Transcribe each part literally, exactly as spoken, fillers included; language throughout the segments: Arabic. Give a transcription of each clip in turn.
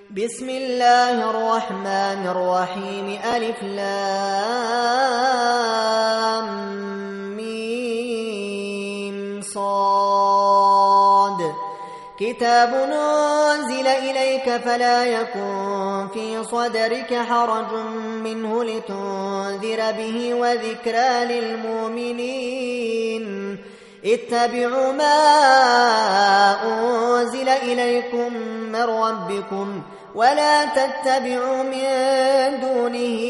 بسم الله الرحمن الرحيم ألف لام ميم صاد كتاب أنزل إليك فلا يكن في صدرك حرج منه لتنذر به وذكرى للمؤمنين اتبعوا ما أنزل إليكم من ربكم ولا تتبعوا من دونه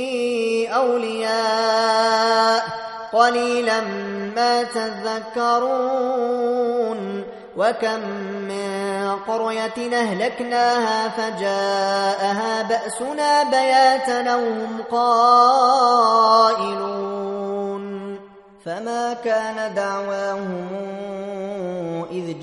أولياء قليلا ما تذكرون وكم من قرية أهلكناها فجاءها بأسنا بياتا وهم قائلون فما كان دعواهم إذ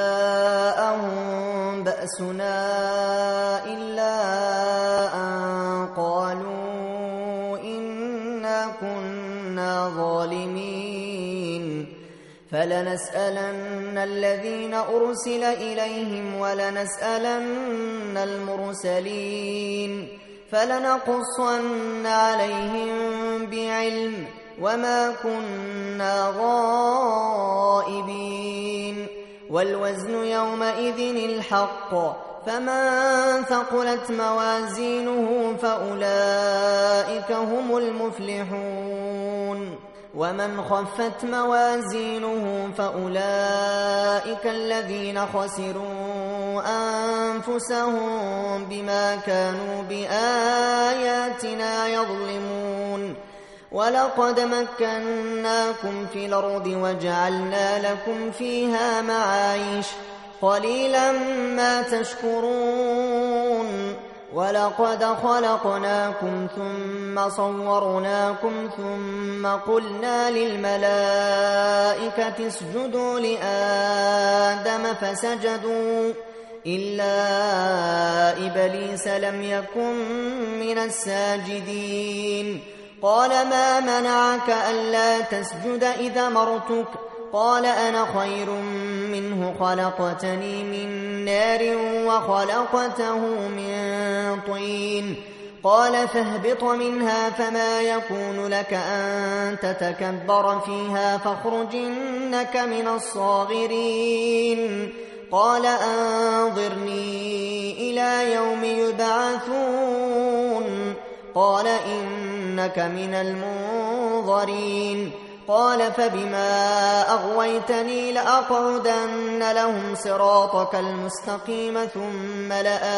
جاءهم بأسنا إلا أن قالوا إنا كنا ظالمين فلنسألن الذين أرسل إليهم ولنسألن المرسلين فلنقصن عليهم بعلم وما كنا غائبين والوزن يومئذ الحق فمن ثقلت موازينه فأولئك هم المفلحون ومن خفت موازينه فأولئك الذين خسروا أنفسهم بما كانوا بآياتنا يظلمون ولقد مكناكم في الأرض وجعلنا لكم فيها معايش قليلا ما تشكرون ولقد خلقناكم ثم صورناكم ثم قلنا للملائكة اسجدوا لآدم فسجدوا إلا إبليس لم يكن من الساجدين قال ما منعك ألا تسجد إذا مرتك قال أنا خير منه خلقتني من نار وخلقته من طين قال فاهبط منها فما يكون لك أن تتكبر فيها فاخرج إنك من الصاغرين قال أنظرني إلى يوم يبعثون قال إنك من المنظرين قال فبما أغويتني لأقعدن لهم صراطك المستقيم ثم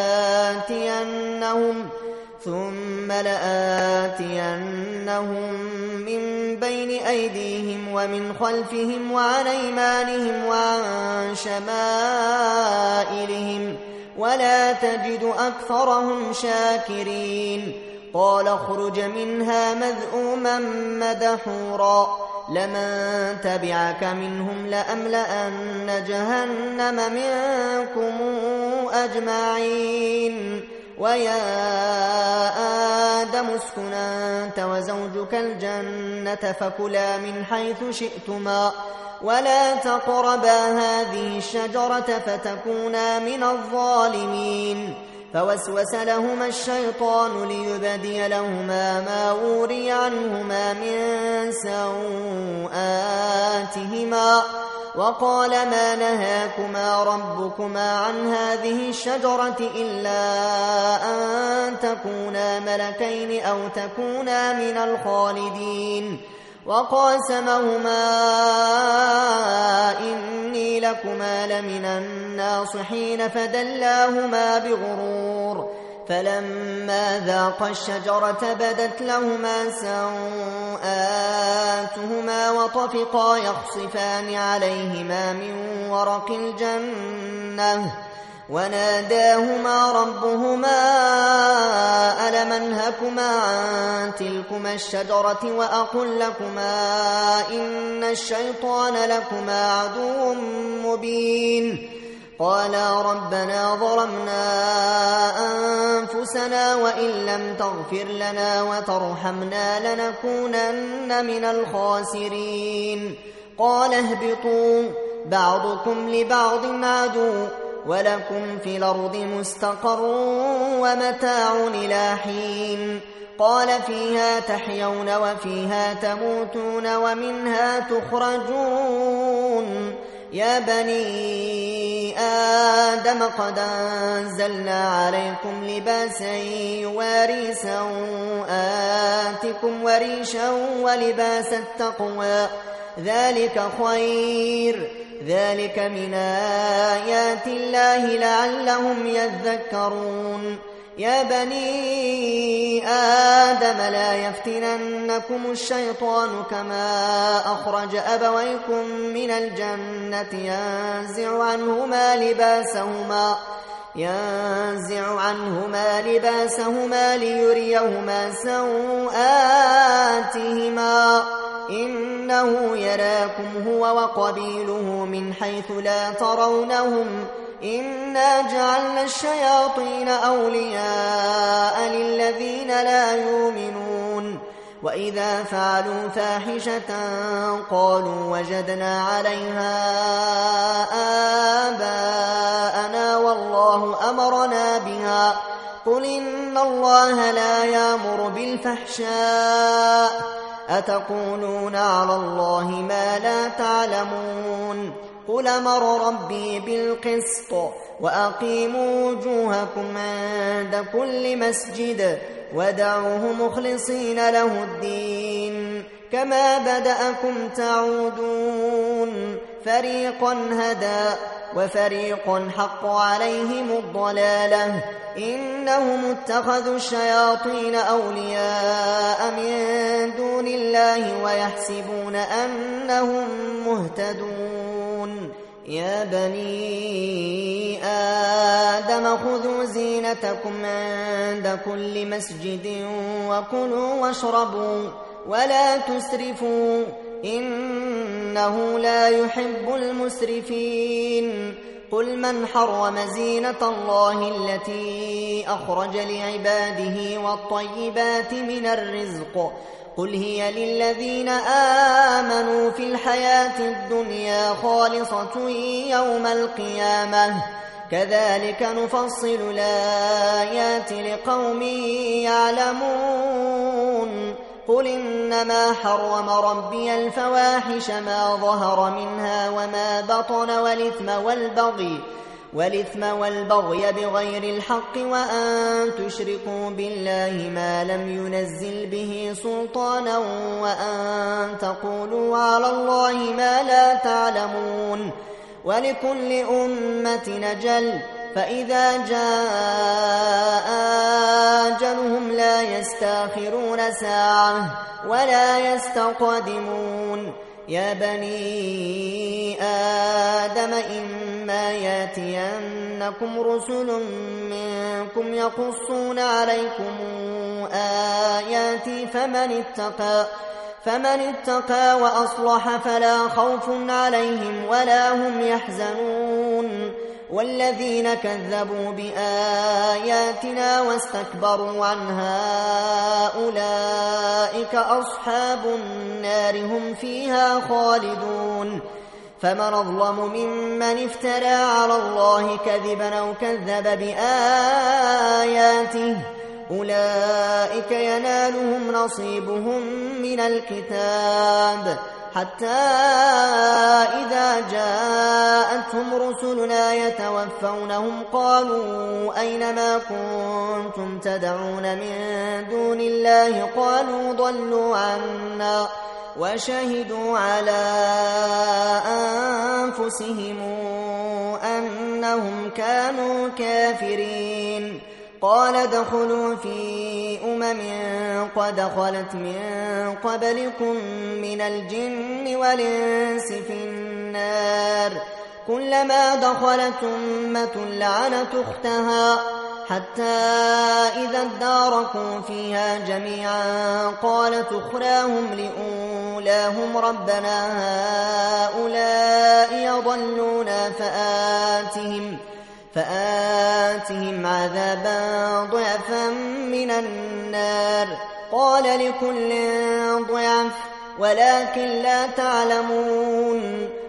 لآتينهم ثم لآتينهم من بين أيديهم ومن خلفهم وعن أيمانهم وعن شمائلهم ولا تجد أكثرهم شاكرين قال اخرج منها مذءوما مدحورا لمن تبعك منهم لأملأن جهنم منكم أجمعين ويا آدم اسكن أنت وزوجك الجنة فكلا من حيث شئتما ولا تقربا هذه الشجرة فتكونا من الظالمين فوسوس لهما الشيطان ليبدي لهما ما وري عنهما من سوآتهما وقال ما نهاكما ربكما عن هذه الشجرة إلا أن تكونا ملكين أو تكونا من الخالدين وقاسمهما إني لكما لمن الناصحين فدلاهما بغرور فلما ذاقا الشجرة بدت لهما سوآتهما وطفقا يخصفان عليهما من ورق الجنة وناداهما ربهما ألم أنهكما عن تلكما الشجرة وأقل لكما إن الشيطان لكما عدو مبين قالا ربنا ظلمنا أنفسنا وإن لم تغفر لنا وترحمنا لنكونن من الخاسرين قال اهبطوا بعضكم لبعض عدو ولكم في الأرض مستقر ومتاع إلى حين. قال فيها تحيون وفيها تموتون ومنها تخرجون. يا بني آدم قد أنزلنا عليكم لباسا يواري سوآتكم وريشا ولباس التقوى ذلك خير ذلك من آيات الله لعلهم يذكرون. يا بني آدم لا يفتننكم الشيطان كما أخرج أبويكم من الجنة ينزع عنهما لباسهما ينزع عنهما لباسهما ليريهما سوآتهما إنه يراكم هو وقبيله من حيث لا ترونهم إنا جعلنا الشياطين أولياء للذين لا يؤمنون. وإذا فعلوا فاحشة قالوا وجدنا عليها آباءنا والله أمرنا بها قل إن الله لا يأمر بالفحشاء أتقولون على الله ما لا تعلمون. قل أمر ربي بالقسط وأقيموا وجوهكم عند كل مسجد ودعوه مخلصين له الدين كما بدأكم تعودون. فريقا هدى وفريق حق عليهم الضلالة إنهم اتخذوا الشياطين أولياء من دون الله ويحسبون أنهم مهتدون. يا بني آدم خذوا زينتكم عند كل مسجد وكلوا واشربوا ولا تسرفوا إنه لا يحب المسرفين. قل من حرم زينة الله التي أخرج لعباده والطيبات من الرزق قل هي للذين آمنوا في الحياة الدنيا خالصة يوم القيامة كذلك نفصل الآيات لقوم يعلمون. قل إنما حرم ربي الفواحش ما ظهر منها وما بطن والإثم والبغي والإثم والبغي بغير الحق وأن تشركوا بالله ما لم ينزل به سلطانا وأن تقولوا على الله ما لا تعلمون. ولكل أمة أجل فإذا جاء أجلهم لا يستأخرون ساعة ولا يستقدمون. يا بني آدم إما ياتينكم رسل منكم يقصون عليكم آياتي فمن اتقى فمن اتقى وأصلح فلا خوف عليهم ولا هم يحزنون. والذين كذبوا بآياتنا واستكبروا عنها أولئك أصحاب النار هم فيها خالدون. فمن أظلم ممن افترى على الله كذبا أو كذب بآياته أولئك ينالهم نصيبهم من الكتاب حتى إذا جاءتهم رسلنا يتوفونهم قالوا أين ما كنتم تدعون من دون الله قالوا ضلوا عنا وشهدوا على أنفسهم أنهم كانوا كافرين. قال ادخلوا في أمم قد خلت من قبلكم من الجن والإنس في النار كلما دخلت أمة لعنت أختها حتى إذا اداركوا فيها جميعا قالت أخراهم لأولاهم ربنا هؤلاء يضلونا فآتهم فآتهم عذابا ضعفا من النار قال لكل ضعف ولكن لا تعلمون.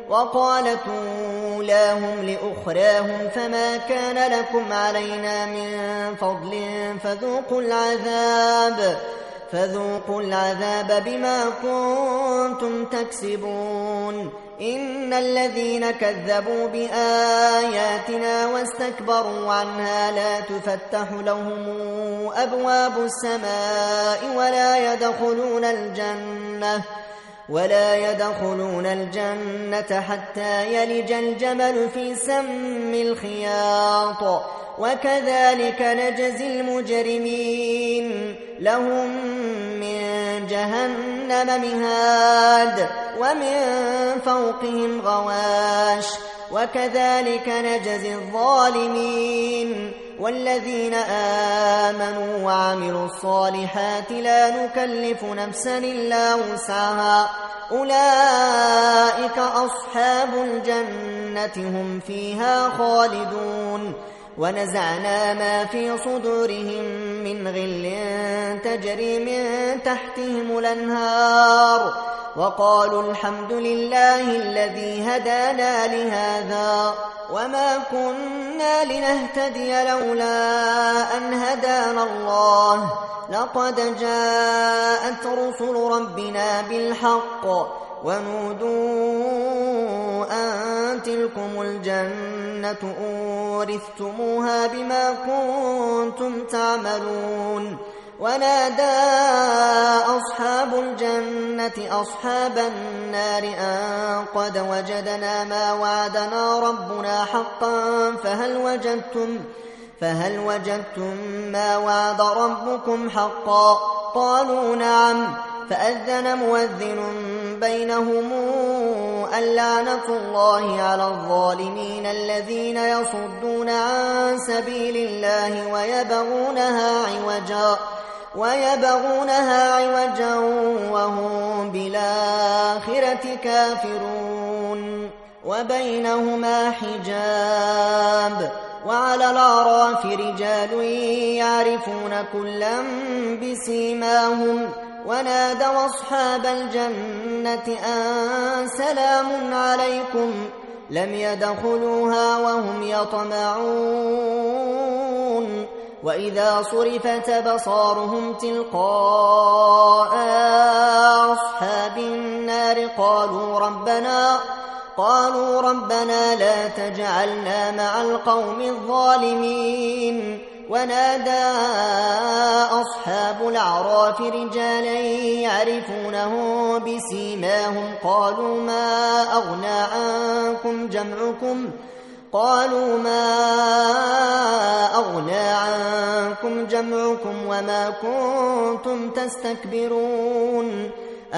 وقالت أولاهم لأخراهم فما كان لكم علينا من فضل فذوقوا العذاب فذوقوا العذاب بما كنتم تكسبون إن الذين كذبوا بآياتنا واستكبروا عنها لا تفتح لهم أبواب السماء ولا يدخلون الجنة ولا يدخلون الجنة حتى يلج الجمل في سم الخياط وكذلك نجزي المجرمين لهم من جهنم مهاد ومن فوقهم غواش وكذلك نجزي الظالمين والذين آمنوا وعملوا الصالحات لا نكلف نفسا إلا وسعها أولئك أصحاب الجنة هم فيها خالدون ونزعنا ما في صدورهم من غل تجري من تحتهم الأنهار وقالوا الحمد لله الذي هدانا لهذا وما كنا لنهتدي لولا أن هدانا الله لقد جاءت رسل ربنا بالحق ونودوا أن تلكم الجنة أورثتموها بما كنتم تعملون ونادى أصحاب الجنة أصحاب النار أن قد وجدنا ما وعدنا ربنا حقا فهل وجدتم فهل وجدتم ما وعد ربكم حقا قالوا نعم فأذن مؤذن بينهم اللعنة الله على الظالمين الذين يصدون عن سبيل الله ويبغونها عوجا ويبغونها عوجا وهم بالآخرة كافرون وبينهما حجاب وعلى الأعراف رجال يعرفون كلا بسيماهم ونادوا أصحاب الجنة أن سلام عليكم لم يدخلوها وهم يطمعون وإذا صرفت أبصارهم تلقاء أصحاب النار قالوا ربنا قالوا ربنا لا تجعلنا مع القوم الظالمين ونادى أصحاب الأعراف رجالا يعرفونه بسيماهم قالوا ما أغنى عنكم جمعكم قالوا ما أغنى عنكم جمعكم وما كنتم تستكبرون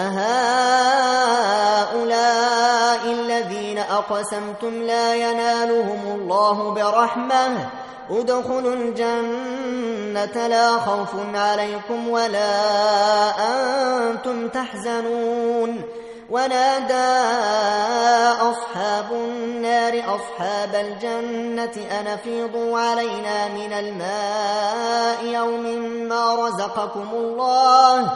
أهؤلاء الذين أقسمتم لا ينالهم الله برحمة ادخلوا الجنة لا خوف عليكم ولا أنتم تحزنون ونادى أصحاب النار أصحاب الجنة أن أفيضوا علينا من الماء يوم ما رزقكم الله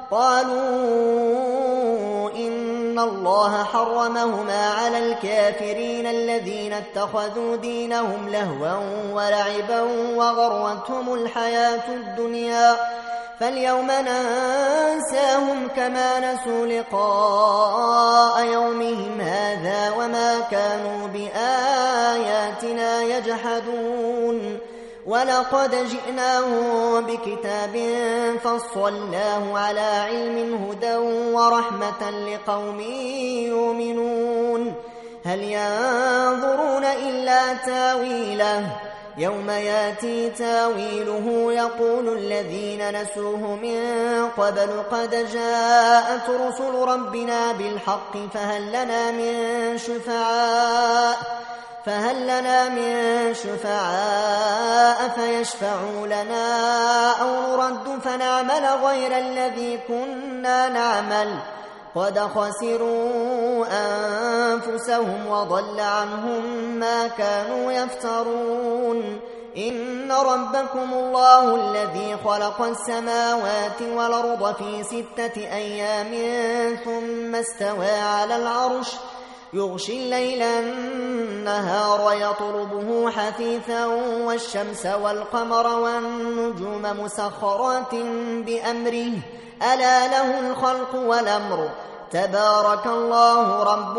قالوا إن الله حرمهما على الكافرين الذين اتخذوا دينهم لهوا ولعبا وغرتهم الحياة الدنيا فاليوم ننساهم كما نسوا لقاء يومهم هذا وما كانوا بآياتنا يجحدون ولقد جئناهم بكتاب فصلناه على علم هدى ورحمة لقوم يؤمنون هل ينظرون إلا تاويله يوم ياتي تاويله يقول الذين نسوه من قبل قد جاءت رسل ربنا بالحق فهل لنا من شفعاء فهل لنا من شفعاء فيشفعوا لنا أو نرد فنعمل غير الذي كنا نعمل قد خسروا أنفسهم وضل عنهم ما كانوا يفترون إن ربكم الله الذي خلق السماوات والأرض في ستة أيام ثم استوى على العرش يغشي الليل النهار يطلبه حثيثا والشمس والقمر والنجوم مسخرات بأمره ألا له الخلق والأمر تبارك الله رب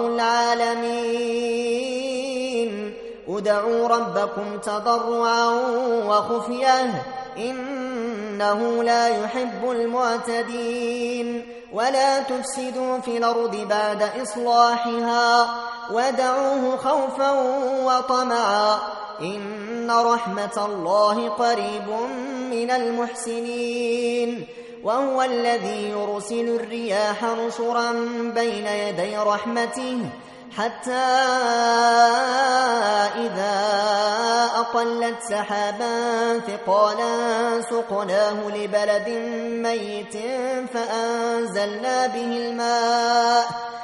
العالمين ادعوا ربكم تضرعا وخفية إنه لا يحب المعتدين ولا تفسدوا في الأرض بعد إصلاحها ودعوه خوفا وطمعا إن رحمة الله قريب من المحسنين وهو الذي يرسل الرياح نشرا بين يدي رحمته حتى إذا أقلت سحابا ثقالا سقناه لبلد ميت فأنزلنا به الماء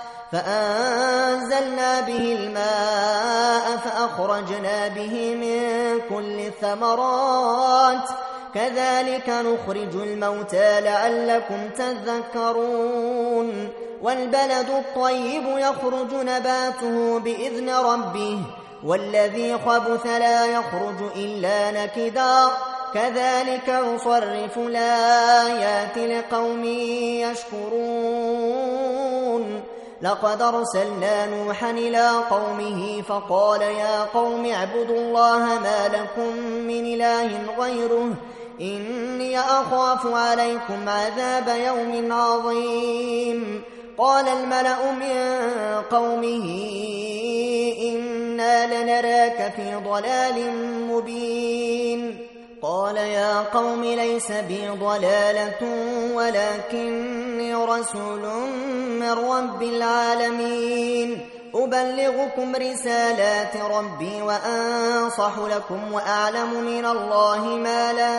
فأنزلنا به الماء فأخرجنا به من كل الثمرات كذلك نخرج الموتى لعلكم تذكرون والبلد الطيب يخرج نباته بإذن ربه والذي خبث لا يخرج إلا نكدا كذلك نصرف الآيات لقوم يشكرون لقد أرسلنا نوحا إلى قومه فقال يا قوم اعبدوا الله ما لكم من إله غيره إني أخاف عليكم عذاب يوم عظيم قال الملأ من قومه إنا لنراك في ضلال مبين قال يا قوم ليس بي ضلالة ولكني رسول من رب العالمين أبلغكم رسالات ربي وأنصح لكم وأعلم من الله ما لا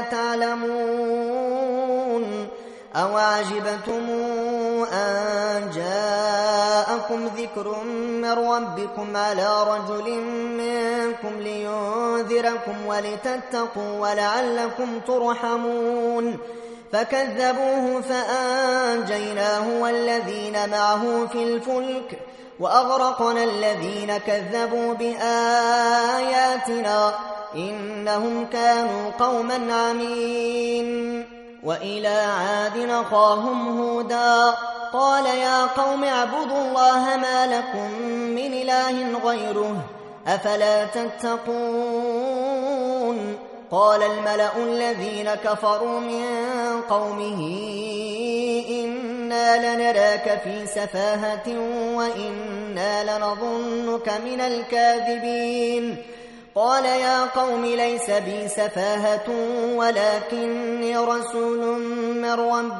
تعلمون أوعجبتم أن جاءكم ذكر من ربكم على رجل منكم لينذركم ولتتقوا ولعلكم ترحمون فكذبوه فأنجيناه والذين معه في الفلك وأغرقنا الذين كذبوا بآياتنا إنهم كانوا قوما عمين وإلى عاد أخاهم هودا قال يا قوم اعبدوا الله ما لكم من إله غيره أفلا تتقون قال الملأ الذين كفروا من قومه إنا لنراك في سفاهة وإنا لنظنك من الكاذبين قال يا قوم ليس بي سفاهة ولكني رسول من رب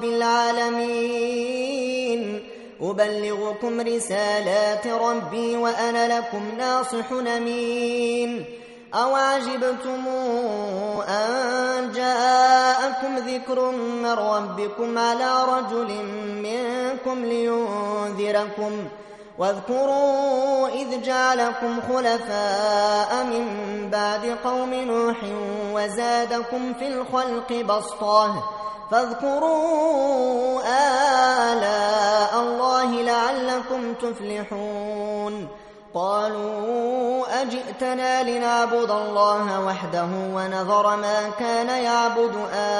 العالمين أبلغكم رسالات ربي وأنا لكم ناصح أمين أوعجبتم أن جاءكم ذكر من ربكم على رجل منكم لينذركم واذكروا إذ جعلكم خلفاء من بعد قوم نوح وزادكم في الخلق بسطة فاذكروا آلاء الله لعلكم تفلحون قالوا أجئتنا لنعبد الله وحده ونذر ما كان يعبد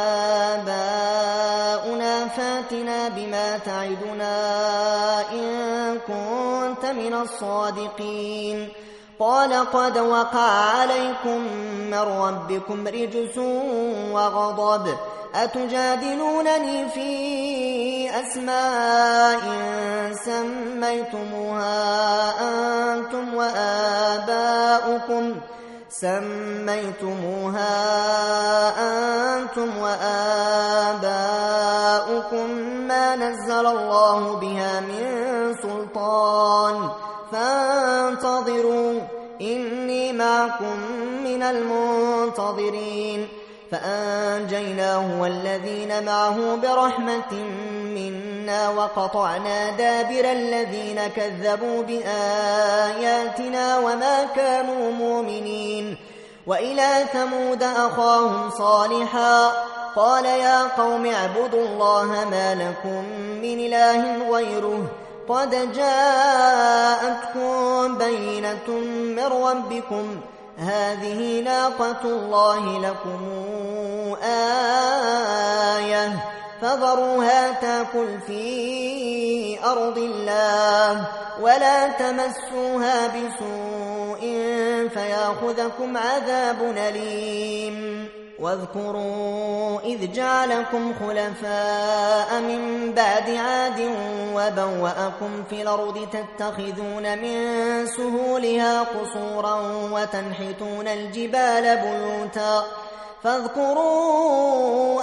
آباؤنا فاتنا بما تعدنا إن كنت من الصادقين قال قد وقع عليكم من ربكم رجس وغضب أتجادلونني في أسماء سميتموها أنتم وآباؤكم سميتموها أنتم وآباؤكم ما نزل الله بها من سلطان فانتظروا إني معكم من المنتظرين فأنجيناه والذين معه برحمة منا وقطعنا دابر الذين كذبوا بآياتنا وما كانوا مؤمنين وإلى ثمود أخاهم صالحا قال يا قوم اعبدوا الله ما لكم من إله غيره قد جاءتكم بينة من ربكم هذه ناقة الله لكم آية فذروها تاكل في أرض الله ولا تمسوها بسوء فيأخذكم عذاب أليم واذكروا إذ جعلكم خلفاء من بعد عاد وبوأكم في الأرض تتخذون من سهولها قصورا وتنحتون الجبال بيوتا فاذكروا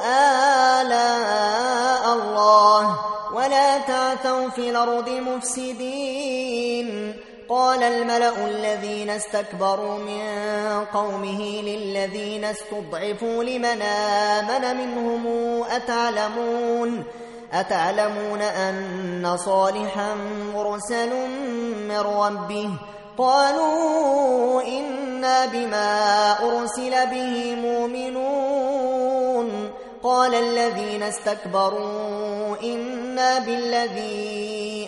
آلاء الله ولا تعثوا في الأرض مفسدين قال الملأ الذين استكبروا من قومه للذين استضعفوا لمن آمن منهم أتعلمون أتعلمون أن صالحا مرسل من ربه قالوا إنا بما أرسل به مؤمنون قال الذين استكبروا إنا بالذي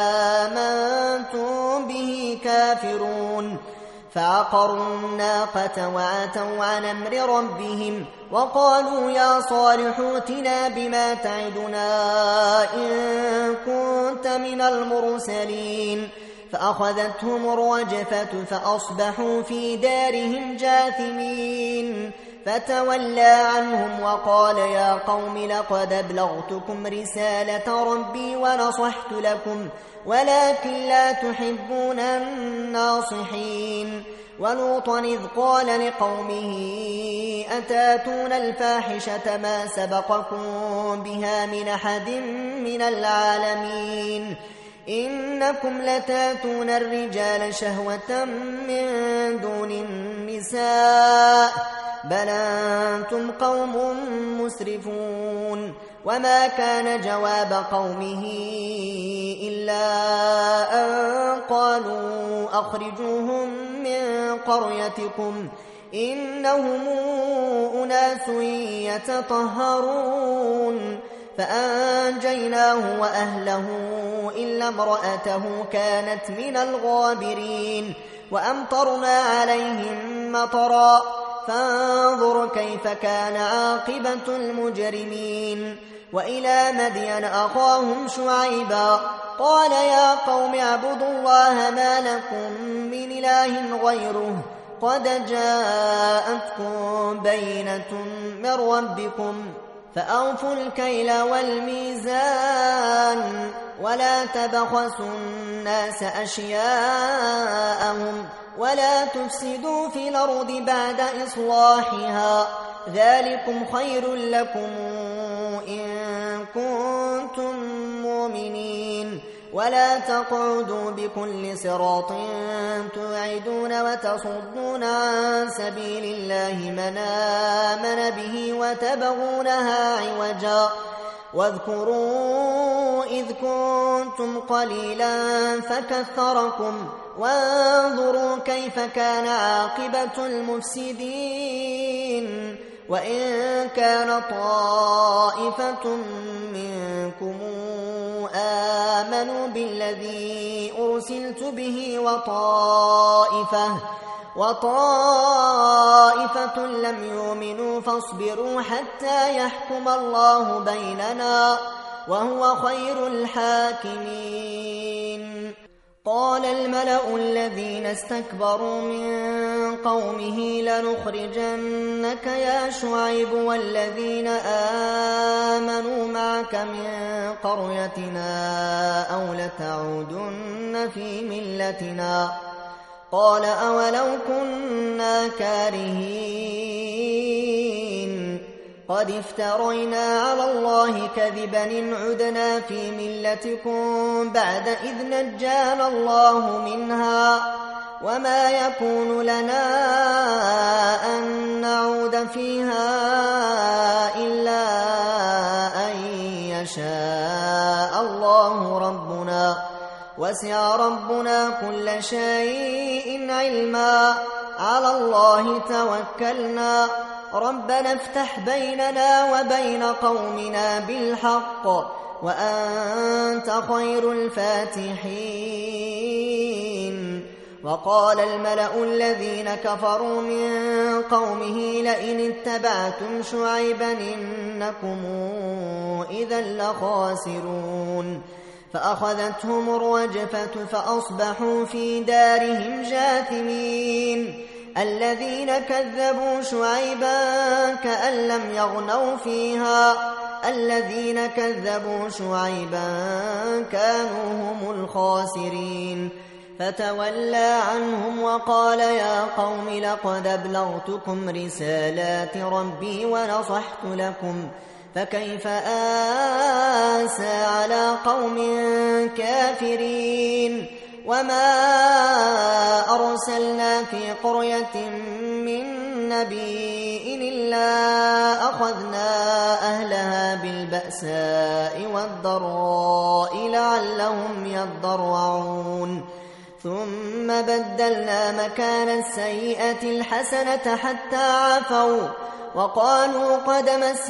آمنتم به كافرون فعقروا الناقة وعتوا عن أمر ربهم وقالوا يا صالح ائتنا بما تعدنا إن كنت من المرسلين فأخذتهم الرجفة فأصبحوا في دارهم جاثمين فتولى عنهم وقال يا قوم لقد أبلغتكم رسالة ربي ونصحت لكم ولكن لا تحبون الناصحين ولوطا إذ قال لقومه أتاتون الفاحشة ما سبقكم بها من أحد من العالمين إنكم لتاتون الرجال شهوة من دون النساء بل أنتم قوم مسرفون وما كان جواب قومه إلا أن قالوا أخرجوهم من قريتكم إنهم أناس يتطهرون فأنجيناه وأهله إلا امرأته كانت من الغابرين وأمطرنا عليهم مطرا فانظر كيف كان عاقبة المجرمين وإلى مدين أخاهم شعيبا قال يا قوم اعبدوا الله ما لكم من إله غيره قد جاءتكم بينة من ربكم فأوفوا الكيل والميزان ولا تبخسوا الناس أشياءهم ولا تفسدوا في الأرض بعد إصلاحها ذلكم خير لكم إن كنتم مؤمنين ولا تقعدوا بكل صراط توعدون وتصدون عن سبيل الله من آمن به وتبغونها عوجا واذكروا إذ كنتم قليلا فكثركم وانظروا كيف كان عاقبة المفسدين وإن كان طائفة منكم آمنوا بالذي أرسلت به وطائفة وطائفة لم يؤمنوا فاصبروا حتى يحكم الله بيننا وهو خير الحاكمين قال الملأ الذين استكبروا من قومه لنخرجنك يا شعيب والذين آمنوا معك من قريتنا أو لتعودن في ملتنا قال أولو كنا كارهين قد افترينا على الله كذبا إن عدنا في ملتكم بعد إذ نجانا الله منها وما يكون لنا أن نعود فيها إلا أن يشاء الله ربنا وسع ربنا كل شيء علما على الله توكلنا ربنا افتح بيننا وبين قومنا بالحق وأنت خير الفاتحين. وقال الملأ الذين كفروا من قومه لئن اتبعتم شعيبا إنكم إذا لخاسرون. فأخذتهم الرجفة فأصبحوا في دارهم جاثمين. الذين كذبوا شعيبا كأن لم يغنوا فيها الذين كذبوا شعيبا كانوا هم الخاسرين. فتولى عنهم وقال يا قوم لقد أبلغتكم رسالات ربي ونصحت لكم فكيف آسى على قوم كافرين. وما أرسلنا في قرية من نبي إلا أخذنا أهلها بالبأساء والضراء لعلهم يضرعون. ثم بدلنا مكان السيئة الحسنة حتى عفوا وقالوا قد مس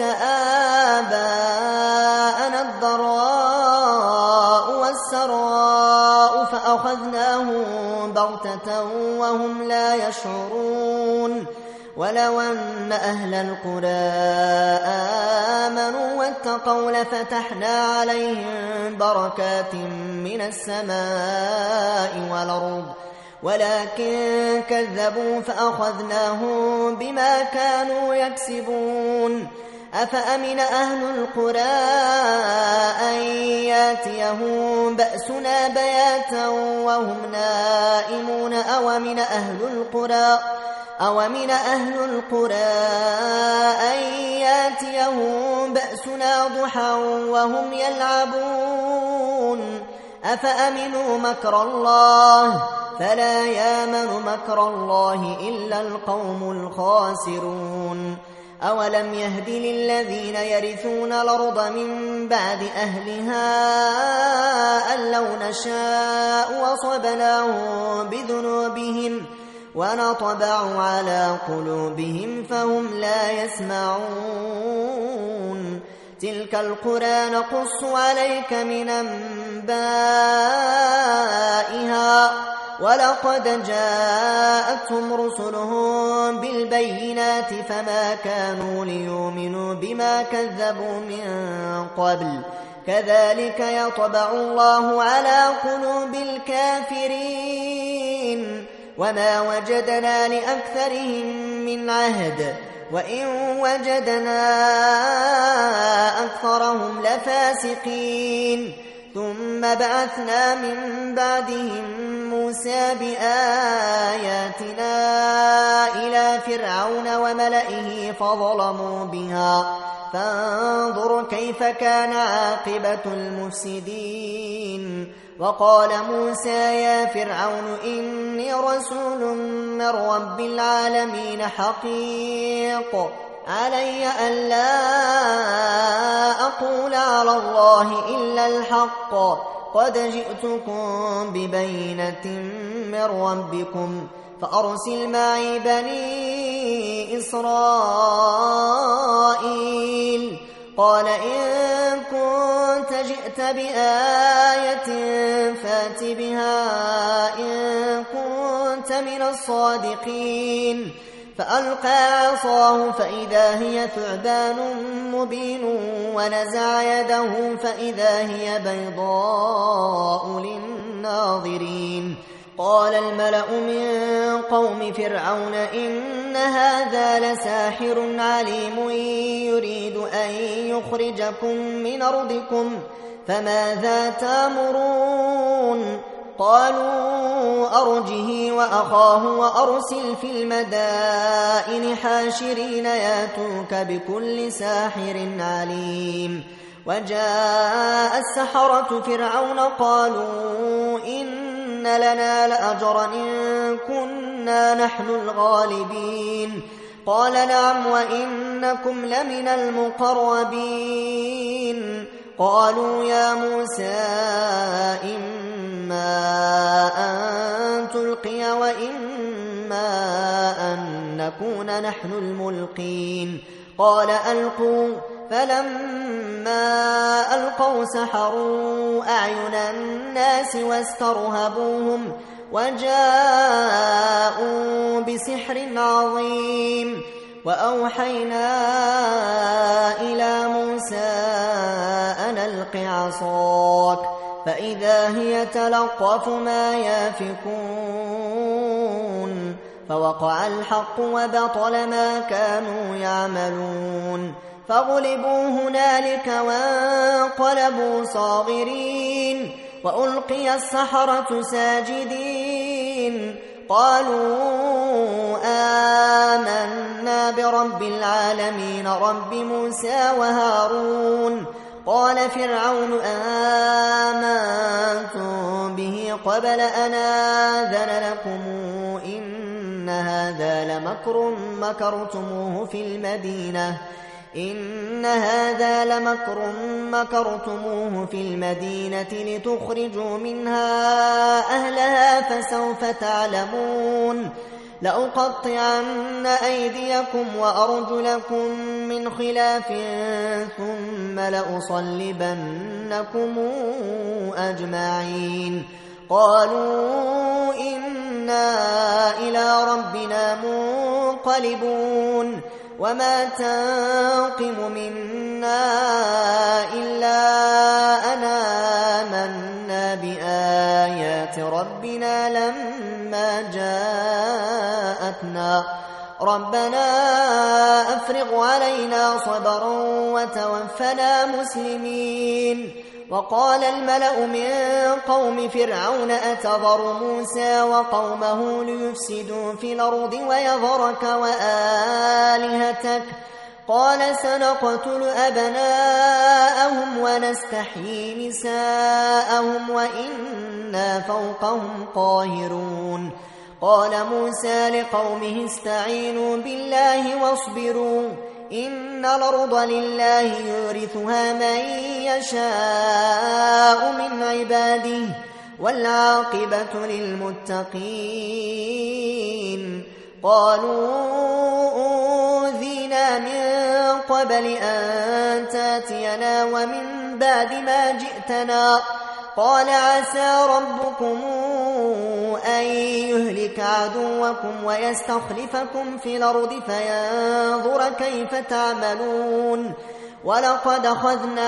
آباءنا الضراء والسراء فأخذناهم بغتة وهم لا يشعرون. ولو أن أهل القرى آمنوا واتقوا لفتحنا عليهم بركات من السماء والأرض ولكن كذبوا فأخذناهم بما كانوا يكسبون. أفأمن أهل القرى أن ياتيهم بأسنا بياتا وهم نائمون أومن أهل القرى أومن أهل القرى أن ياتيهم بأسنا ضحى وهم يلعبون. أفأمنوا مكر الله فلا يامن مكر الله إلا القوم الخاسرون. أولم يهد للذين يرثون الأرض من بعد أهلها أن لو نشاء أصبناهم بذنوبهم ونطبع على قلوبهم فهم لا يسمعون. تلك القرى نقص عليك من أنبائها ولقد جاءتهم رسلهم بالبينات فما كانوا ليؤمنوا بما كذبوا من قبل كذلك يطبع الله على قلوب الكافرين. وما وجدنا لأكثرهم من عهد وإن وجدنا أكثرهم لفاسقين. ثم بعثنا من بعدهم موسى بآياتنا إلى فرعون وملئه فظلموا بها فانظر كيف كان عاقبة المفسدين. وقال موسى يا فرعون إني رسول من رب العالمين حقيق علي ألا أقول على الله إلا الحق قد جئتكم ببينة من ربكم فأرسل معي بني إسرائيل. قال إن كنت جئت بآية فات بها إن كنت من الصادقين. فألقى عصاه فإذا هي ثعبان مبين ونزع يده فإذا هي بيضاء للناظرين. قال الملأ من قوم فرعون إن هذا لساحر عليم يريد أن يخرجكم من أرضكم فماذا تأمرون. قالوا أرجه وأخاه وأرسل في المدائن حاشرين ياتوك بكل ساحر عليم. وجاء السحرة فرعون قالوا إن لنا لأجرا إن كنا نحن الغالبين. قال نعم وإنكم لمن المقربين. قالوا يا موسى إما أن تلقي وإما أن نكون نحن الملقين. قال ألقوا فلما ألقوا سحروا أعين الناس واسترهبوهم وجاءوا بسحر عظيم. وأوحينا إلى موسى أن ألق عصاك فإذا هي تلقف ما يافكون فوقع الحق وبطل ما كانوا يعملون فغلبوا هنالك وانقلبوا صاغرين وألقي السحرة ساجدين قالوا آمنا برب العالمين رب موسى وهارون. قال فرعون آمنتم به قبل أن آذن لكم إن هذا لمكر مكرتموه في المدينة إن هذا لمكر مكرتموه في المدينة لتخرجوا منها أهلها فسوف تعلمون. لأقطعن أيديكم وأرجلكم من خلاف ثم لأصلبنكم أجمعين. قالوا إنا إلى ربنا منقلبون وما تنقم منا إلا أن آمنا بآيات ربنا لما جاءتنا ربنا أفرغ علينا صبرا وتوفنا مسلمين. وقال الملأ من قوم فرعون أتذر موسى وقومه ليفسدوا في الأرض ويذرك وآلهتك قال سنقتل أبناءهم ونستحيي نساءهم وإنا فوقهم قاهرون. قال موسى لقومه استعينوا بالله واصبروا إن الأرض لله يورثها من يشاء من عباده والعاقبة للمتقين. قالوا أوذينا من قبل أن تاتينا ومن بعد ما جئتنا قال عسى ربكم أن يهلك عدوكم ويستخلفكم في الأرض فينظر كيف تعملون. ولقد أخذنا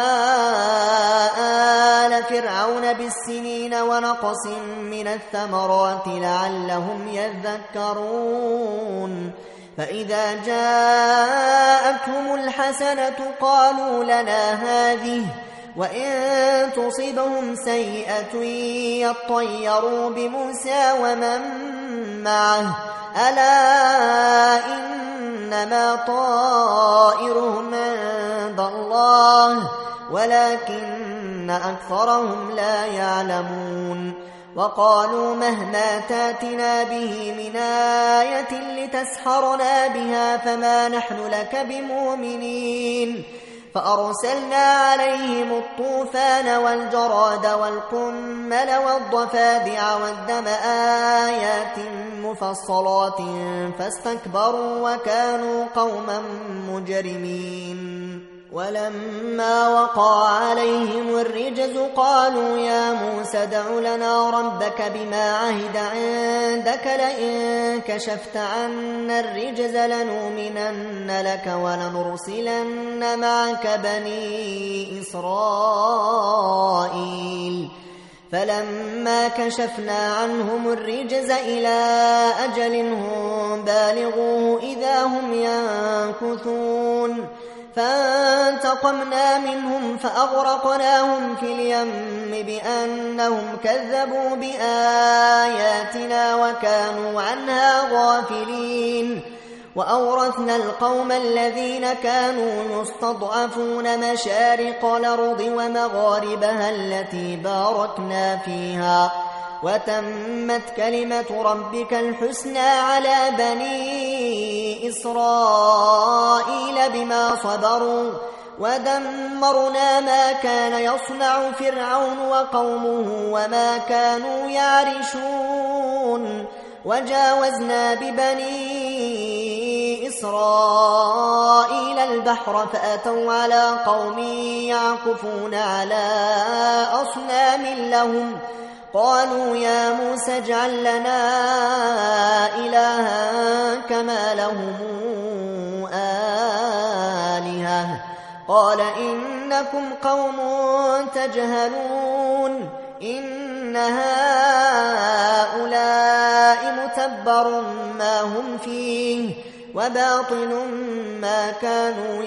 آل فرعون بالسنين ونقص من الثمرات لعلهم يذكرون. فإذا جاءتهم الحسنة قالوا لنا هذه وإن تصبهم سيئة يطيروا بموسى ومن معه ألا إنما طائرهم عند الله ولكن أكثرهم لا يعلمون. وقالوا مهما تاتنا به من آية لتسحرنا بها فما نحن لك بمؤمنين. فأرسلنا عليهم الطوفان والجراد والقمل والضفادع والدم آيات مفصلات فاستكبروا وكانوا قوما مجرمين. ولما وقع عليهم الرجز قالوا يا موسى ادع لنا ربك بما عهد عندك لئن كشفت عنا الرجز لنؤمنن لك ولنرسلن معك بني إسرائيل. فلما كشفنا عنهم الرجز إلى أجل هم بالغوه إذا هم ينكثون فانتقمنا منهم فأغرقناهم في اليم بأنهم كذبوا بآياتنا وكانوا عنها غافلين. وأورثنا القوم الذين كانوا يستضعفون مشارق الأرض ومغاربها التي باركنا فيها وتمت كلمة ربك الحسنى على بني إسرائيل بما صبروا ودمرنا ما كان يصنع فرعون وقومه وما كانوا يعرشون. وجاوزنا ببني إسرائيل البحر فأتوا على قوم يعكفون على أصنام لهم قالوا يا موسى اجعل لنا إلها كما لهم آلهة قال إنكم قوم تجهلون إن هؤلاء متبر ما هم فيه وباطل ما كانوا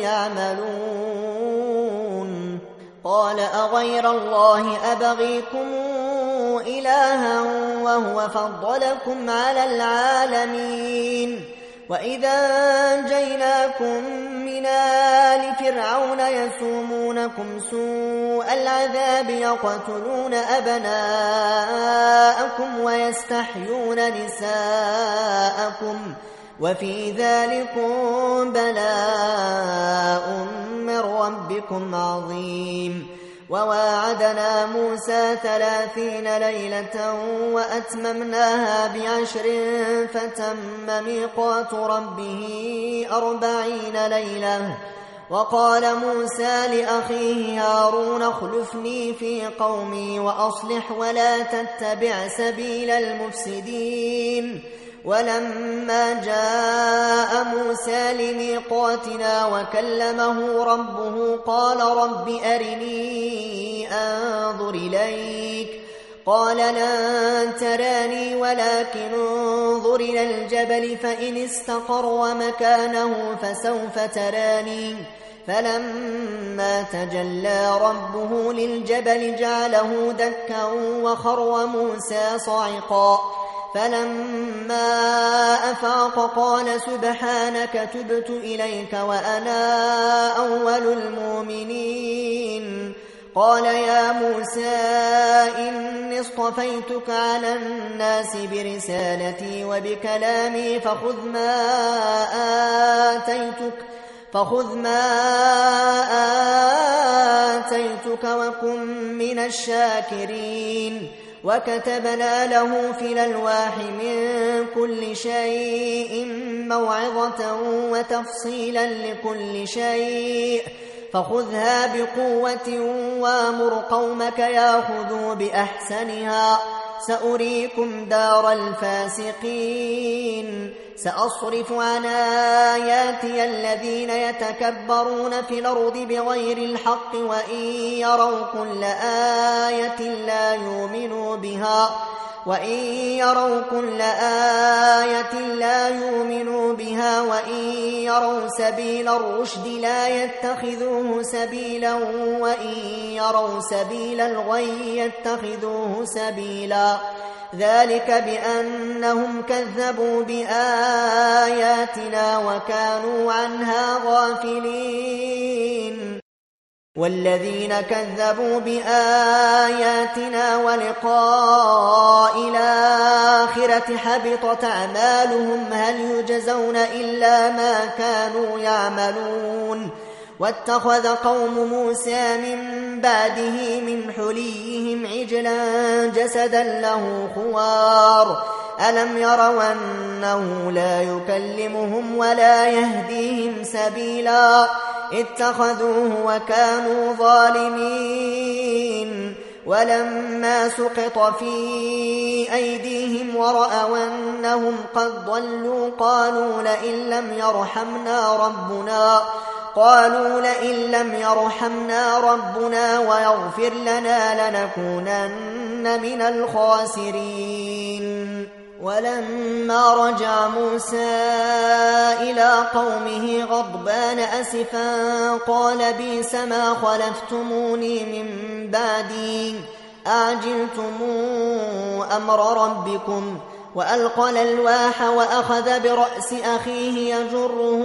يعملون قال أغير الله أبغيكم إلها وهو فضلكم على العالمين وإذا أنجيناكم من آل فرعون يسومونكم سوء العذاب يقتلون أبناءكم ويستحيون نساءكم وفي ذلكم بلاء من ربكم عظيم وواعدنا موسى ثلاثين ليلة وأتممناها بعشر فتم ميقات ربه أربعين ليلة وقال موسى لأخيه هارون اخلفني في قومي وأصلح ولا تتبع سبيل المفسدين ولما جاء موسى لميقاتنا وكلمه ربه قال رب أرني أنظر إليك قال لن تراني ولكن انظر إلى الجبل فإن استقر مكانه فسوف تراني فلما تجلى ربه للجبل جعله دكا وخر موسى صعقا فلما أفاق قال سبحانك تبت إليك وأنا أول المؤمنين قال يا موسى إني اصطفيتك على الناس برسالتي وبكلامي فخذ ما آتيتك فخذ ما آتيتك وكن من الشاكرين وكتبنا له في الألواح من كل شيء موعظة وتفصيلا لكل شيء فخذها بقوة وامر قومك ياخذوا بأحسنها سأريكم دار الفاسقين سأصرف عن آياتي الذين يتكبرون في الأرض بغير الحق وإن يروا كل آية لا يؤمنوا بها وإن يروا كل آية لا يؤمنوا بها وإن يروا سبيل الرشد لا يتخذوه سبيلا وإن يروا سبيل الغي يتخذوه سبيلا ذلك بأنهم كذبوا بآياتنا وكانوا عنها غافلين والذين كذبوا بآياتنا ولقاء الآخرة حبطت أعمالهم هل يجزون إلا ما كانوا يعملون واتخذ قوم موسى من بعده من حليهم عجلا جسدا له خوار ألم يروا أنه لا يكلمهم ولا يهديهم سبيلا اتخذوه وكانوا ظالمين ولما سقط في أيديهم ورأوا أنهم قد ضلوا قالوا لئن لم يرحمنا ربنا قالوا لئن لم يرحمنا ربنا ويغفر لنا لنكونن من الخاسرين ولما رجع موسى إلى قومه غضبان أسفا قال بئس ما خلفتموني من بعدي أعجلتم أمر ربكم وألقى الألواح وأخذ برأس أخيه يجره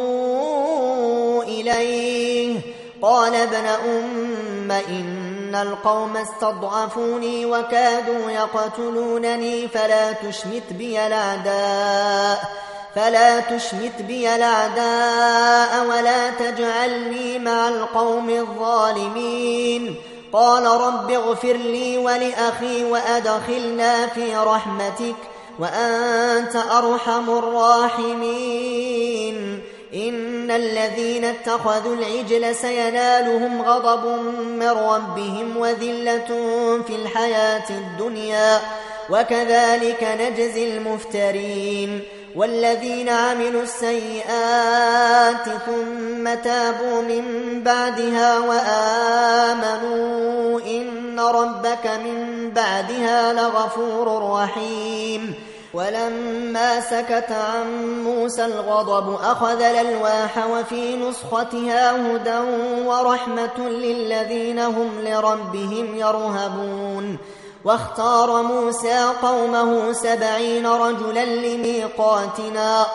إليه قال ابن أم إن القوم استضعفوني وكادوا يقتلونني فلا تشمت بي الأعداء فلا تشمت بي الأعداء ولا تجعلني مع القوم الظالمين قال رب اغفر لي ولأخي وأدخلنا في رحمتك وأنت أرحم الراحمين إن الذين اتخذوا العجل سينالهم غضب من ربهم وذلة في الحياة الدنيا وكذلك نجزي المفترين والذين عملوا السيئات ثم تابوا من بعدها وآمنوا إن ربك من بعدها لغفور رحيم ولما سكت عن موسى الغضب أخذ الألواح وفي نسختها هدى ورحمة للذين هم لربهم يرهبون واختار موسى قومه سبعين رجلا لميقاتنا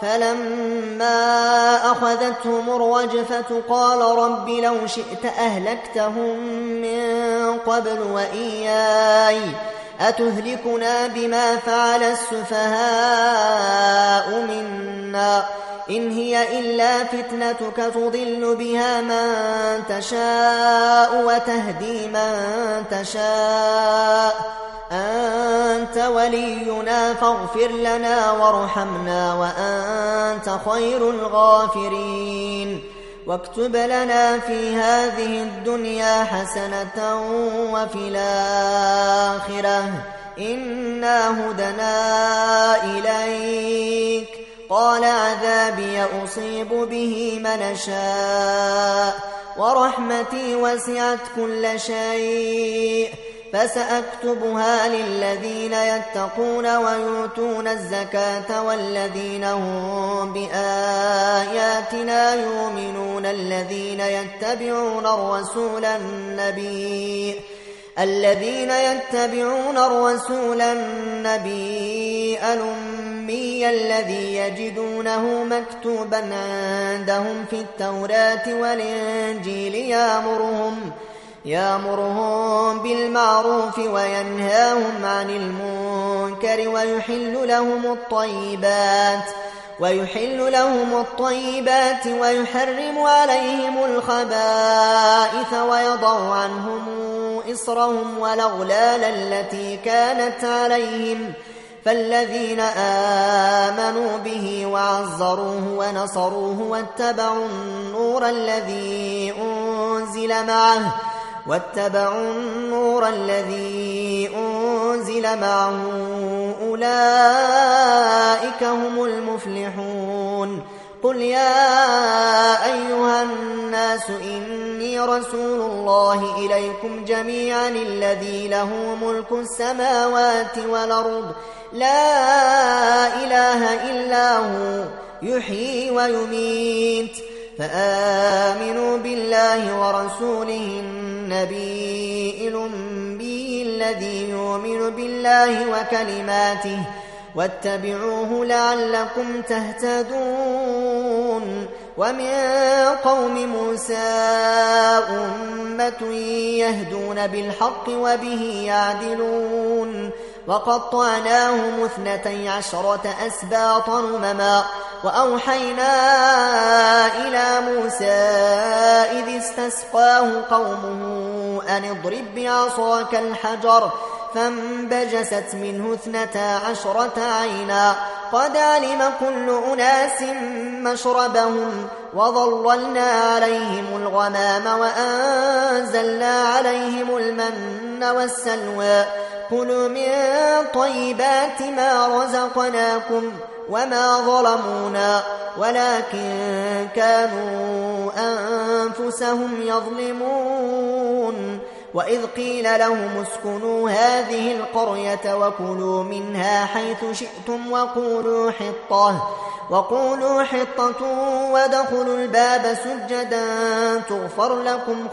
فلما أخذتهم الرجفة قال رب لو شئت أهلكتهم من قبل وإياي أتهلكنا بما فعل السفهاء منا إن هي إلا فتنتك تضل بها من تشاء وتهدي من تشاء أنت ولينا فاغفر لنا وارحمنا وأنت خير الغافرين واكتب لنا في هذه الدنيا حسنة وفي الآخرة إنا هدنا إليك قال عذابي أصيب به من شاء ورحمتي وسعت كل شيء فسأكتبها للذين يتقون ويؤتون الزكاة والذين هم بآياتنا يؤمنون الذين يتبعون الرسول النبي الذين يتبعون الرسول النبي الأمي الذي يجدونه مكتوبا عندهم في التوراة والإنجيل يأمرهم يأمرهم بالمعروف وينهاهم عن المنكر ويحل لهم الطيبات ويحل لهم الطيبات ويحرم عليهم الخبائث ويضع عنهم إصرهم والأغلال التي كانت عليهم فالذين آمنوا به وعزروه ونصروه واتبعوا النور الذي أنزل معه واتبعوا النور الذي أنزل معه أولئك هم المفلحون قل يا أيها الناس إني رسول الله إليكم جميعا الذي له ملك السماوات والأرض لا إله إلا هو يحيي ويميت فآمنوا بالله ورسوله النبي الأمي الذي يؤمن بالله وكلماته واتبعوه لعلكم تهتدون ومن قوم موسى أمة يهدون بالحق وبه يعدلون وقطعناهم اثنتي عشرة أسباطا أمما وأوحينا إلى موسى إذ استسقاه قومه أن اضرب بعصاك الحجر فانبجست منه اثنتا عشرة عينا قد علم كل أناس مشربهم وظللنا عليهم الغمام وأنزلنا عليهم المن والسلوى كلوا من طيبات ما رزقناكم وما ظلمونا ولكن كانوا أنفسهم يظلمون وإذ قيل لهم اسكنوا هذه القرية وكلوا منها حيث شئتم وقولوا حطة وقولوا حطة وادخلوا الباب سجدا تغفر لكم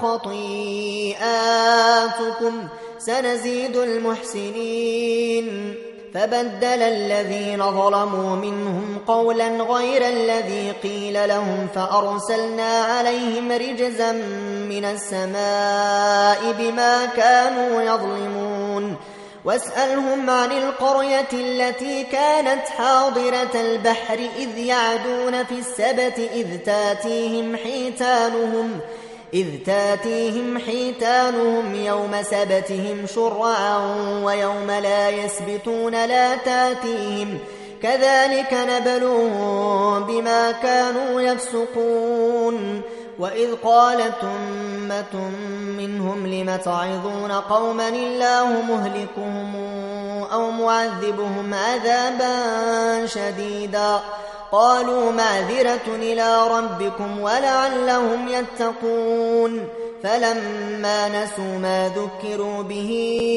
خطيئاتكم سنزيد المحسنين فبدل الذين ظلموا منهم قولا غير الذي قيل لهم فأرسلنا عليهم رجزا من السماء بما كانوا يظلمون واسألهم عن القرية التي كانت حاضرة البحر إذ يعدون في السبت إذ تاتيهم حيتانهم إذ تاتيهم حيتانهم يوم سبتهم شرعا ويوم لا يسبتون لا تاتيهم كذلك نبلوهم بما كانوا يفسقون وإذ قالت أمة منهم لم تعظون قوما الله مهلكهم أو معذبهم عذابا شديدا قالوا معذرة إلى ربكم ولعلهم يتقون فلما نسوا ما ذكروا به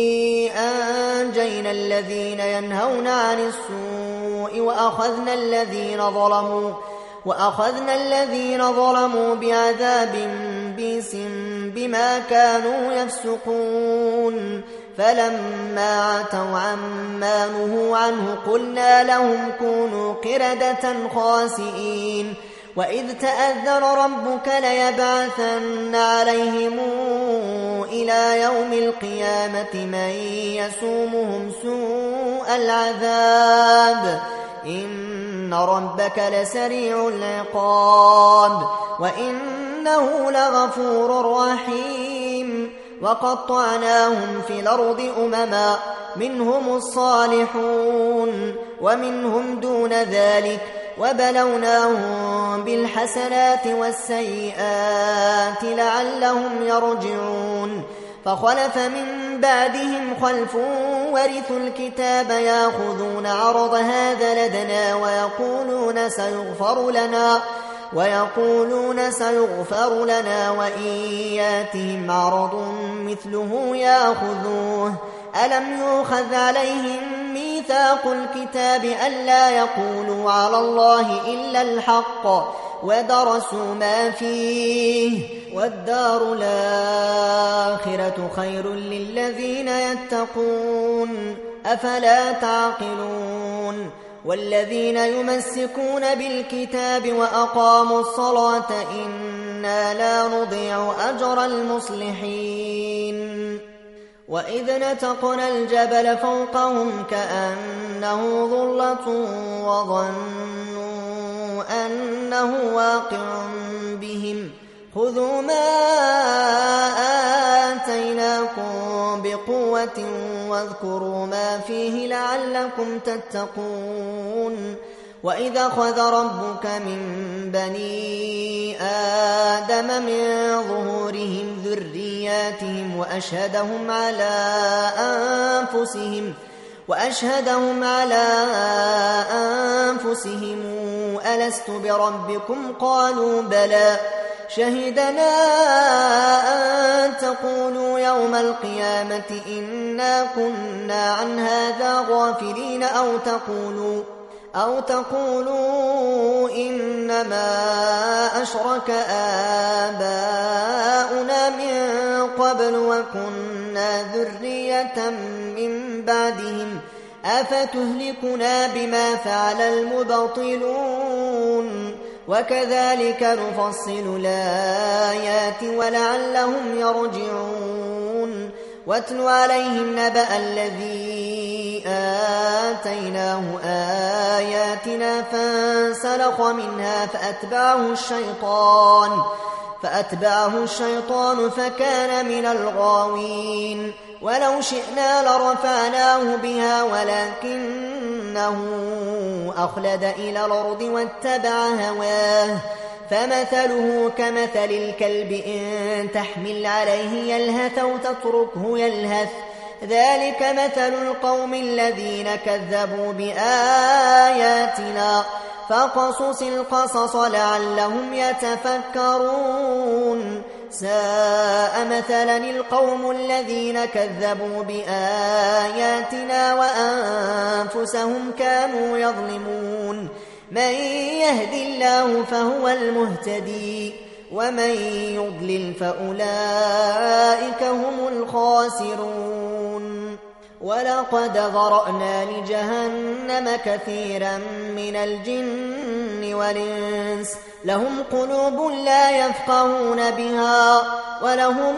أنجينا الذين ينهون عن السوء وأخذنا الذين ظلموا وأخذنا الذين ظلموا بعذاب بئس بما كانوا يفسقون فلما عتوا عما نهوا عنه قلنا لهم كونوا قردة خاسئين وإذ تأذن ربك ليبعثن عليهم إلى يوم القيامة من يسومهم سوء العذاب إن ربك لسريع العقاب وإنه لغفور رحيم وقطعناهم في الأرض أمما منهم الصالحون ومنهم دون ذلك وبلوناهم بالحسنات والسيئات لعلهم يرجعون فخلف من بعدهم خلف ورثوا الكتاب يأخذون عرض هذا لدنا ويقولون سيغفر لنا ويقولون سيغفر لنا وإن ياتهم عرض مثله يأخذوه ألم يؤخذ عليهم ميثاق الكتاب ألا يقولوا على الله إلا الحق ودرسوا ما فيه والدار الآخرة خير للذين يتقون أفلا تعقلون والذين يمسكون بالكتاب وأقاموا الصلاة إنا لا نضيع أجر المصلحين وإذ نتقنا الجبل فوقهم كأنه ظلة وظنوا أنه واقع بهم خذوا ما آتيناكم بقوة واذكروا ما فيه لعلكم تتقون وإذا أخذ ربك من بني آدم من ظهورهم ذرياتهم وأشهدهم على أنفسهم وأشهدهم على أنفسهم ألست بربكم قالوا بلى شهدنا أن تقولوا يوم القيامة إنا كنا عن هذا غافلين أو تقولوا أو تقولوا إنما أشرك آباؤنا من قبل وكنا ذرية من بعدهم أفتهلكنا بما فعل المبطلون وكذلك نفصل الآيات ولعلهم يرجعون واتل عليهم نبأ الذي آتيناه آياتنا فانسلخ منها فأتبعه الشيطان فأتبعه الشيطان فكان من الغاوين ولو شئنا لرفعناه بها ولكنه أخلد إلى الأرض واتبع هواه فمثله كمثل الكلب إن تحمل عليه يلهث أو تتركه يلهث ذلك مثل القوم الذين كذبوا بآياتنا فقصص القصص لعلهم يتفكرون ساء مثلا القوم الذين كذبوا بآياتنا وأنفسهم كانوا يظلمون من يهد الله فهو المهتدي ومن يضلل فأولئك هم الخاسرون ولقد ذرأنا لجهنم كثيرا من الجن والإنس لهم قلوب لا يفقهون بها ولهم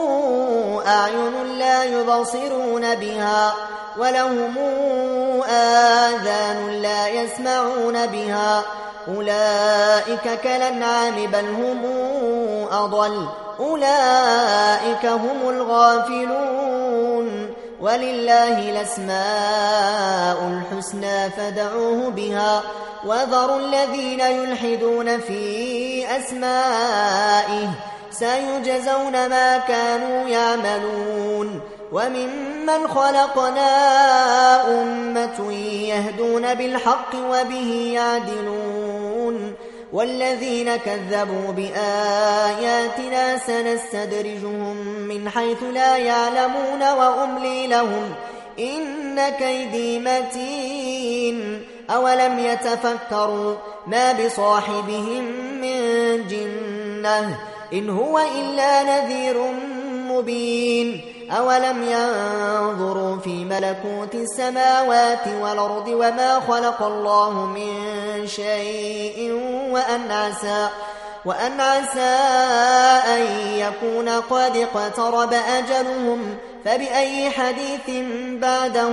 أعين لا يبصرون بها ولهم آذان لا يسمعون بها أولئك كالأنعام بل هم أضل أولئك هم الغافلون ولله الأسماء الحسنى فادعوه بها وذروا الذين يلحدون في أسمائه سيجزون ما كانوا يعملون وممن خلقنا أمة يهدون بالحق وبه يعدلون والذين كذبوا بآياتنا سنستدرجهم من حيث لا يعلمون وأملي لهم إن كيدي متين أولم يتفكروا ما بصاحبهم من جنة إن هو إلا نذير مبين أولم ينظروا في ملكوت السماوات والأرض وما خلق الله من شيء وأن عسى, وأن عسى أن يكون قد اقترب أجلهم فبأي حديث بعده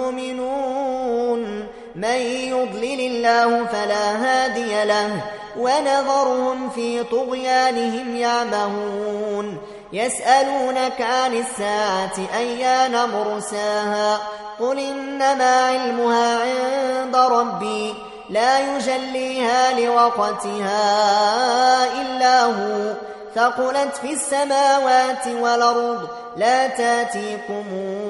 يؤمنون من يضلل الله فلا هادي له ونذرهم في طغيانهم يعمهون يسألونك عن الساعة أيان مرساها قل إنما علمها عند ربي لا يجليها لوقتها إلا هو ثقلت في السماوات والأرض لا تاتيكم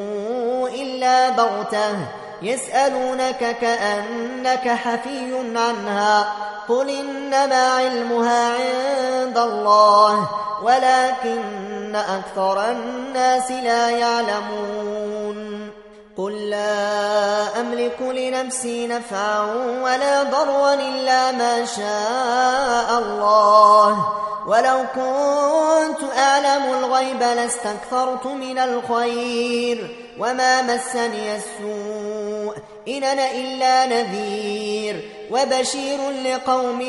إلا بغتة يسألونك كأنك حفي عنها قل إنما علمها عند الله ولكن أكثر الناس لا يعلمون قل لا أملك لنفسي نفعا ولا ضرا إلا ما شاء الله ولو كنت أعلم الغيب لاستكثرت من الخير وما مسني السوء إن أنا إلا نذير وبشير لقوم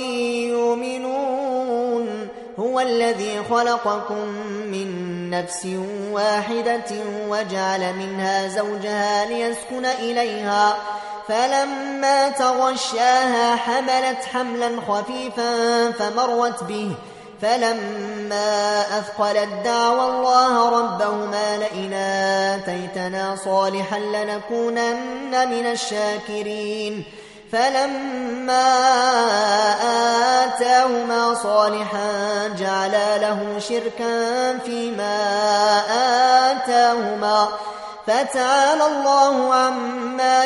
يؤمنون هو الذي خلقكم من نفس واحدة وجعل منها زوجها ليسكن إليها فلما تغشاها حملت حملا خفيفا فمرت به فلما أثقلت دعوى الله ربهما لئن آتيتنا صالحا لنكونن من الشاكرين فلما آتاهما صالحا جعلا له شركا فيما آتاهما فتعالى الله عما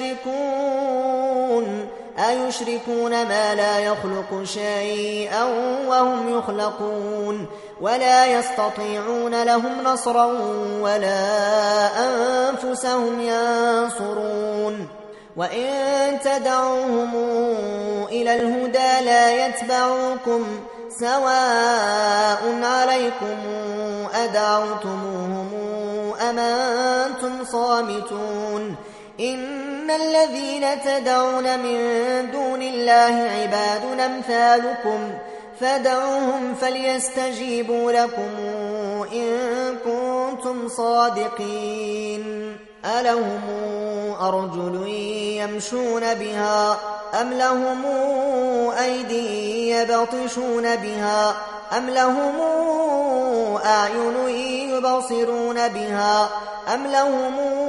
يشركون أيشركون ما لا يخلق شيئا وهم يخلقون ولا يستطيعون لهم نصرا ولا أنفسهم ينصرون وإن تدعوهم إلى الهدى لا يتبعوكم سواء عليكم أدعوتموهم أم أنتم صامتون إن الذين تدعون من دون الله عباد أمثالكم فدعوهم فليستجيبوا لكم إن كنتم صادقين ألهم أرجل يمشون بها أم لهم أيدي يبطشون بها أم لهم أعين يبصرون بها أم لهم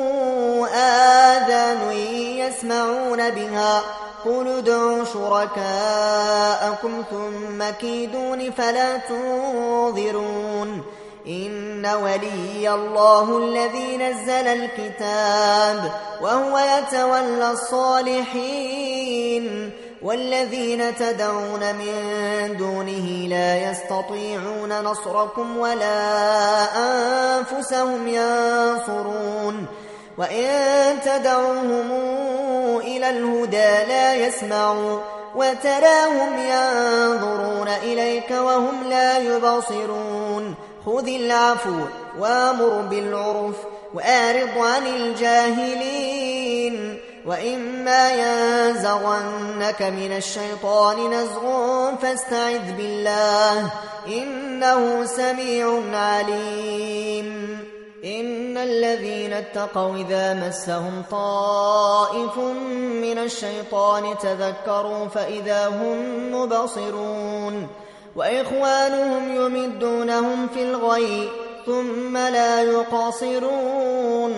آذان يسمعون بها قل ادعوا شركاءكم ثم كيدون فلا تنظرون إن ولي الله الذي نزل الكتاب وهو يتولى الصالحين والذين تدعون من دونه لا يستطيعون نصركم ولا أنفسهم ينصرون وإن تدعوهم إلى الهدى لا يسمعوا وتراهم ينظرون إليك وهم لا يبصرون خذ العفو وامر بالعرف وأعرض عن الجاهلين وإما ينزغنك من الشيطان نزغ فاستعذ بالله إنه سميع عليم إن الذين اتقوا إذا مسهم طائف من الشيطان تذكروا فإذا هم مبصرون وإخوانهم يمدونهم في الغي ثم لا يقصرون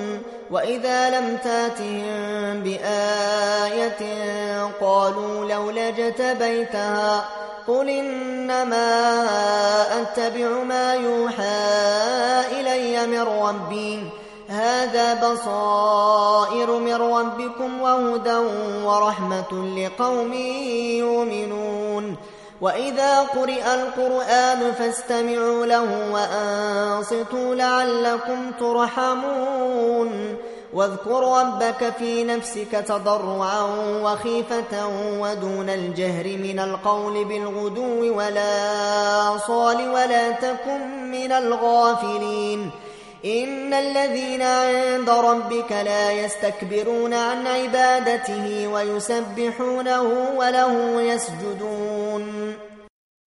وإذا لم تاتهم بآية قالوا لولا اجتبيتها قل إنما أتبع ما يوحى إلي من ربي هذا بصائر من ربكم وهدى ورحمة لقوم يؤمنون وإذا قرئ القرآن فاستمعوا له وأنصتوا لعلكم ترحمون واذكر ربك في نفسك تضرعا وخيفة ودون الجهر من القول بالغدو ولا صال ولا تكن من الغافلين إن الذين عند ربك لا يستكبرون عن عبادته ويسبحونه وله يسجدون